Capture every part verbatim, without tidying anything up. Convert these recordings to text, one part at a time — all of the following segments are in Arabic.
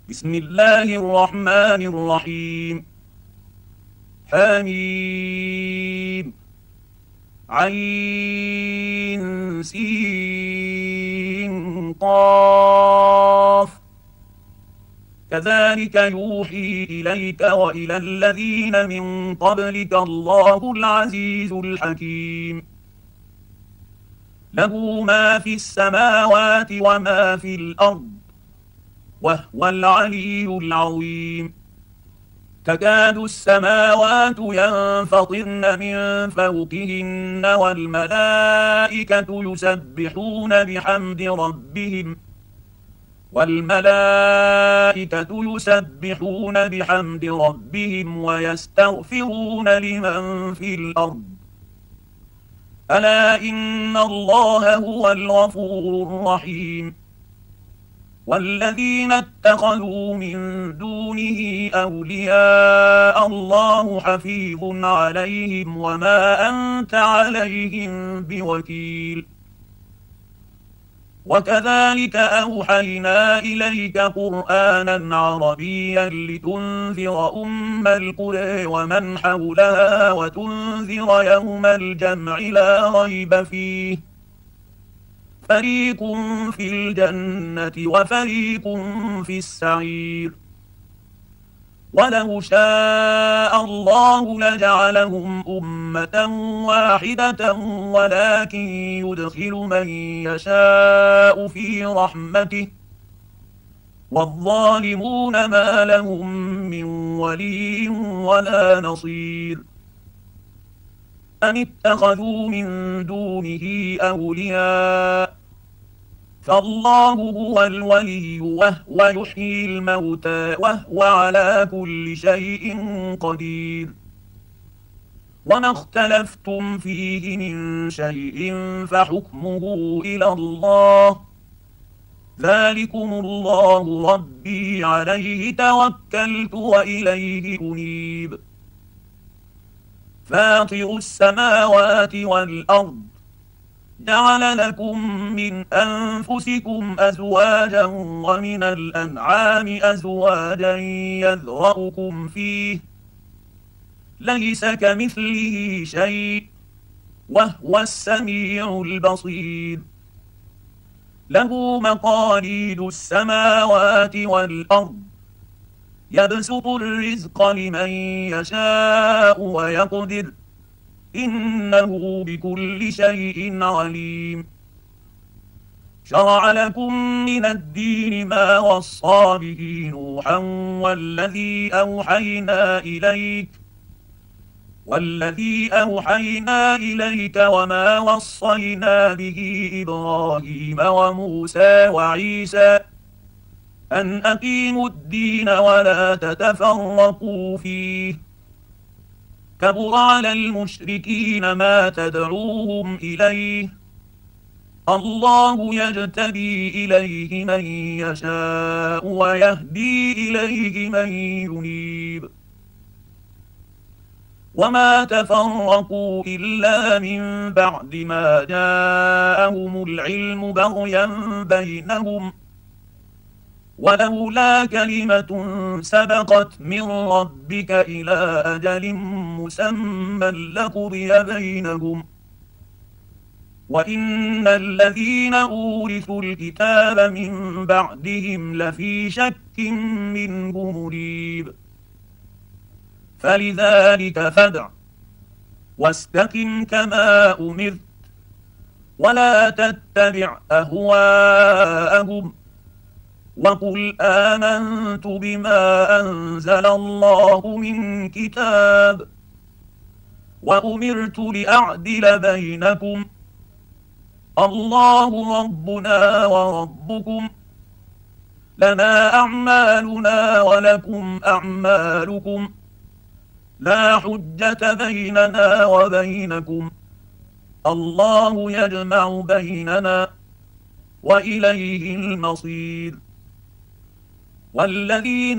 بسم الله الرحمن الرحيم. حميم عين سين قاف كذلك يوحي إليك وإلى الذين من قبلك الله العزيز الحكيم. له ما في السماوات وما في الأرض وهو العلي العظيم. تكاد السماوات ينفطرن من فوقهن والملائكة يسبحون بحمد ربهم والملائكة يسبحون بحمد ربهم ويستغفرون لمن في الأرض ألا إن الله هو الغفور الرحيم. والذين اتخذوا من دونه أولياء الله حفيظ عليهم وما أنت عليهم بوكيل. وكذلك أوحينا إليك قرآنا عربيا لتنذر أم القرى ومن حولها وتنذر يوم الجمع لا ريب فيه فريق في الجنة وفريق في السعير. ولو شاء الله لجعلهم أمة واحدة ولكن يدخل من يشاء في رحمته والظالمون ما لهم من ولي ولا نصير. أم اتخذوا من دونه أولياء فالله هو الولي وهو يحيي الموتى وهو على كل شيء قدير. وما اختلفتم فيه من شيء فحكمه إلى الله ذلكم الله ربي عليه توكلت وإليه أنيب. فاطر السماوات والأرض جعل لكم من أنفسكم أزواجا ومن الأنعام أزواجا يذرأكم فيه ليس كمثله شيء وهو السميع البصير. له مقاليد السماوات والأرض يبسط الرزق لمن يشاء ويقدر إنه بكل شيء عليم. شرع لكم من الدين ما وصى به نوحا والذي أوحينا إليك والذي أوحينا إليك وما وصينا به إبراهيم وموسى وعيسى أن أقيموا الدين ولا تتفرقوا فيه كبر على المشركين ما تدعوهم إليه الله يجتبي إليه من يشاء ويهدي إليه من ينيب. وما تفرقوا إلا من بعد ما جاءهم العلم بغيا بينهم ولولا كلمة سبقت من ربك إلى أجل مسمى لقضي بينهم وإن الذين أورثوا الكتاب من بعدهم لفي شك منه مريب. فلذلك فادع واستقم كما أمرت ولا تتبع أهواءهم وقل آمنت بما أنزل الله من كتاب وأمرت لأعدل بينكم الله ربنا وربكم لنا أعمالنا ولكم أعمالكم لا حجة بيننا وبينكم الله يجمع بيننا وإليه المصير. والذين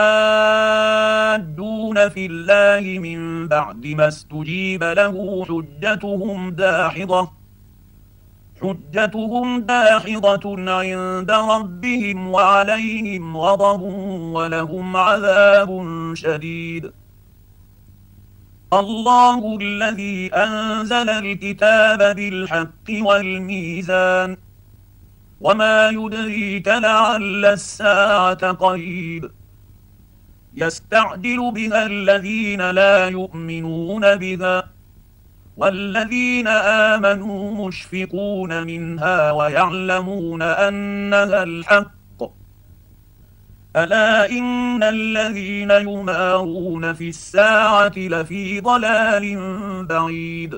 يحادون في الله من بعد ما استجيب له حجتهم داحضة حجتهم داحضة عند ربهم وعليهم غضب ولهم عذاب شديد. الله الذي أنزل الكتاب بالحق والميزان وما يدريك لعل الساعة قريب يستعجل بها الذين لا يؤمنون بها والذين آمنوا مشفقون منها ويعلمون أنها الحق. ألا إن الذين يمارون في الساعة لفي ضلال بعيد.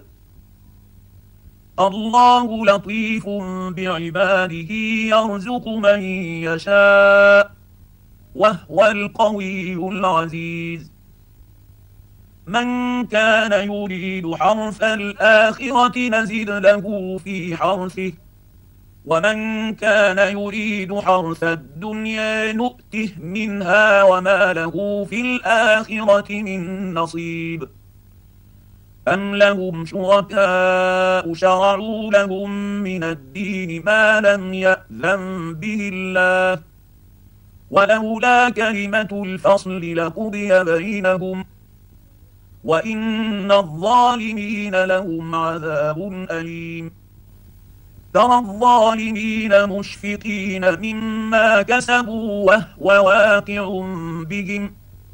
الله لطيف بعباده يرزق من يشاء وهو القوي العزيز. من كان يريد حرث الآخرة نزد له في حرثه ومن كان يريد حرث الدنيا نؤته منها وما له في الآخرة من نصيب. أم لهم شركاء شرعوا لهم من الدين ما لم يأذن به الله ولولا كلمة الفصل لقضي بينهم وإن الظالمين لهم عذاب أليم. ترى الظالمين مشفقين مما كسبوا وهو واقع بهم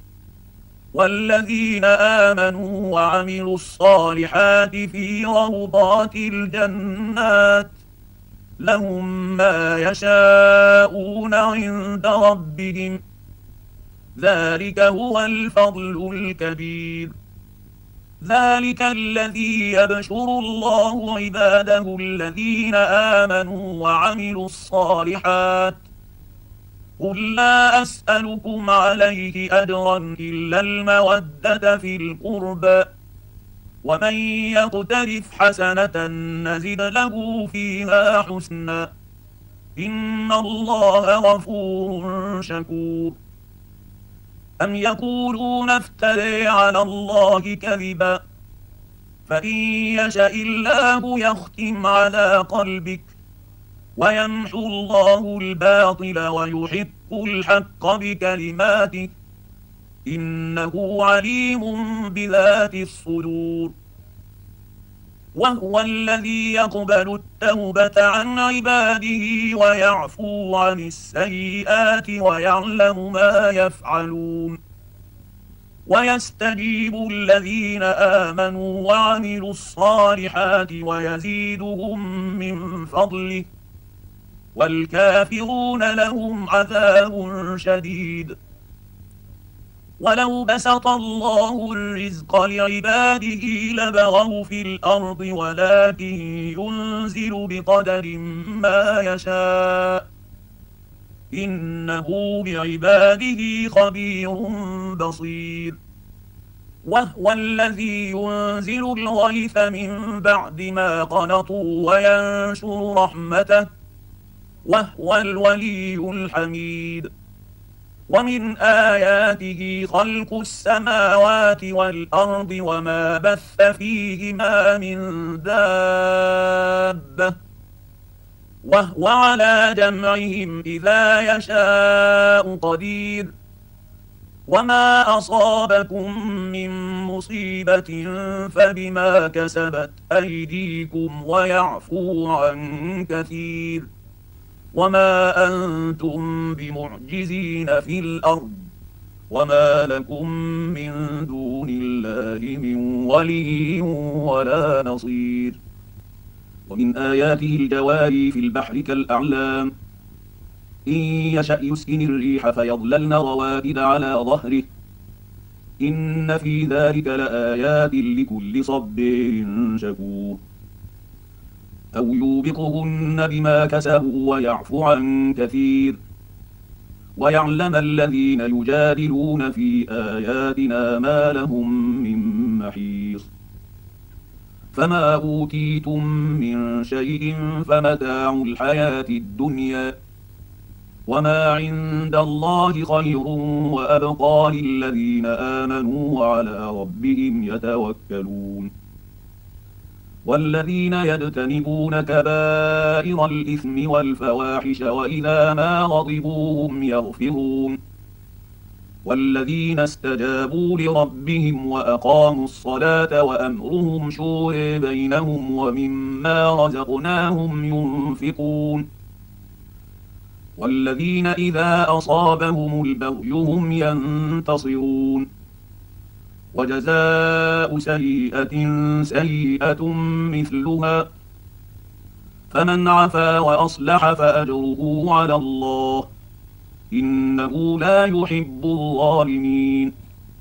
والذين آمنوا وعملوا الصالحات في روضات الجنات لهم ما يشاءون عند ربهم ذلك هو الفضل الكبير. ذلك الذي يبشر الله عباده الذين آمنوا وعملوا الصالحات قل لا أسألكم عليه أجرا إلا المودة في القربى ومن يقترف حسنة نزد له فيها حسنا إن الله غفور شكور. أم يقولون افتري على الله كذبا فإن يشاء الله يختم على قلبك ويمحو الله الباطل ويحق الحق بكلماته إنه عليم بذات الصدور. وهو الذي يقبل التوبة عن عباده ويعفو عن السيئات ويعلم ما يفعلون ويستجيب الذين آمنوا وعملوا الصالحات ويزيدهم من فضله والكافرون لهم عذاب شديد. ولو بسط الله الرزق لعباده لبغوا في الأرض ولكن ينزل بقدر ما يشاء إنه بعباده خبير بصير. وهو الذي ينزل الغيث من بعد ما قنطوا وينشر رحمته وهو الولي الحميد. ومن آياته خلق السماوات والأرض وما بث فيهما من دابة وهو على جمعهم إذا يشاء قدير. وما أصابكم من مصيبة فبما كسبت أيديكم ويعفو عن كثير وما أنتم بمعجزين في الأرض وما لكم من دون الله من ولي ولا نصير. ومن آياته الجواري في البحر كالأعلام إن يشأ يسكن الريح فيظللن رواكد على ظهره إن في ذلك لآيات لكل صبير شكور. أو يوبقهن بما كسبوا ويعفو عن كثير ويعلم الذين يجادلون في آياتنا ما لهم من محيص. فما أوتيتم من شيء فمتاع الحياة الدنيا وما عند الله خير وأبقى للذين آمنوا وعلى ربهم يتوكلون. والذين يجتنبون كبائر الإثم والفواحش وإذا ما غضبوا هم يغفرون والذين استجابوا لربهم وأقاموا الصلاة وأمرهم شورى بينهم ومما رزقناهم ينفقون والذين إذا أصابهم البغي هم ينتصرون وجزاء سيئة سيئة مثلها فمن عفا وأصلح فأجره على الله إنه لا يحب الظالمين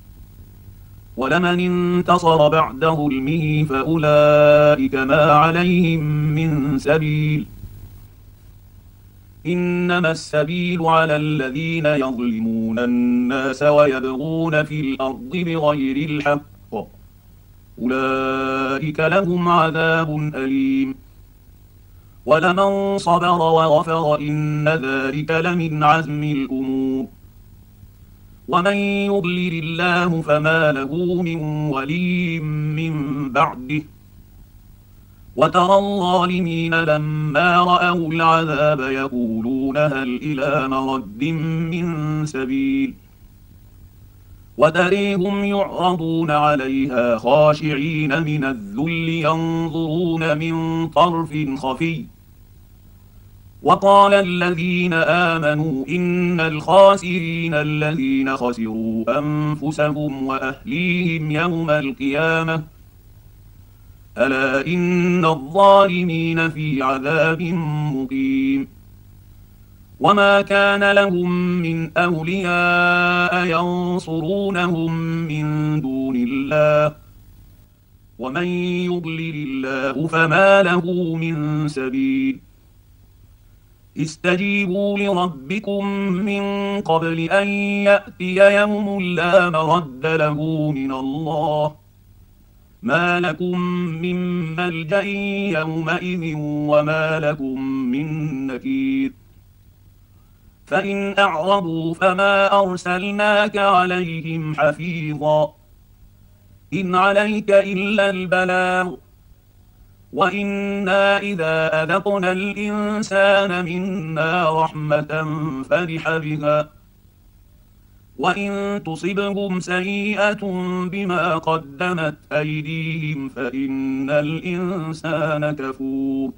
ولمن انتصر بعد ظلمه فأولئك ما عليهم من سبيل إنما السبيل على الذين يظلمون الناس ويبغون في الأرض بغير الحق أولئك لهم عذاب أليم ولمن صبر وغفر إن ذلك لمن عزم الأمور ومن يضلل الله فما له من ولي من بعده وترى الظالمين لما رأوا العذاب يقولون هل إلى مرد من سبيل وتريهم يعرضون عليها خاشعين من الذل ينظرون من طرف خفي وقال الذين آمنوا إن الخاسرين الذين خسروا أنفسهم وأهليهم يوم القيامة ألا إن الظالمين في عذاب مقيم وما كان لهم من أولياء ينصرونهم من دون الله ومن يضلل الله فما له من سبيل استجيبوا لربكم من قبل أن يأتي يوم لا مرد له من الله ما لكم من ملجأ يومئذ وما لكم من نكير فإن أعرضوا فما أرسلناك عليهم حفيظا إن عليك إلا البلاغ وإنا إذا أذقنا الإنسان منا رحمة فرح بها وإن تصبهم سيئة بما قدمت أيديهم فإن الإنسان كفور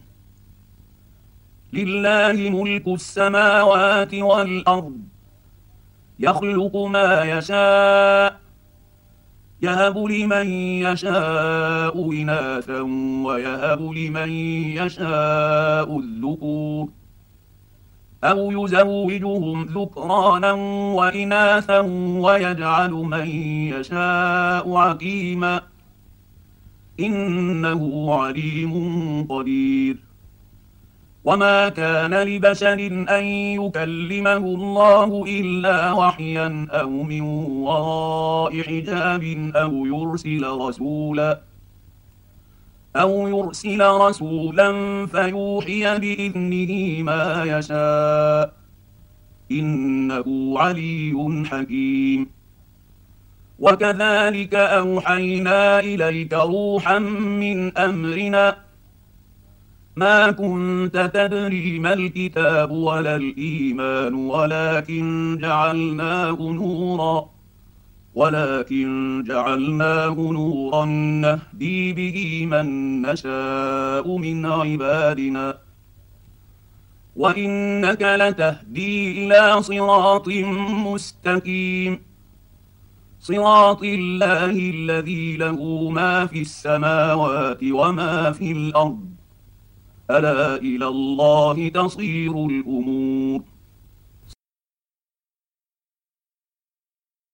لله ملك السماوات والأرض يخلق ما يشاء يهب لمن يشاء إناثا ويهب لمن يشاء الذكور أو يزوجهم ذكرانا وإناثا ويجعل من يشاء عقيما إنه عليم قدير وما كان لبشر أن يكلمه الله إلا وحيا أو من وراء حجاب أو يرسل رسولا أو يرسل رسولا فيوحي بإذنه ما يشاء إنه علي حكيم وكذلك أوحينا إليك روحا من أمرنا ما كنت تدري ما الكتاب ولا الإيمان ولكن جعلناه نورا ولكن جعلناه نورا نهدي به من نشاء من عبادنا وإنك لتهدي إلى صراط مستقيم صراط الله الذي له ما في السماوات وما في الأرض ألا إلى الله تصير الأمور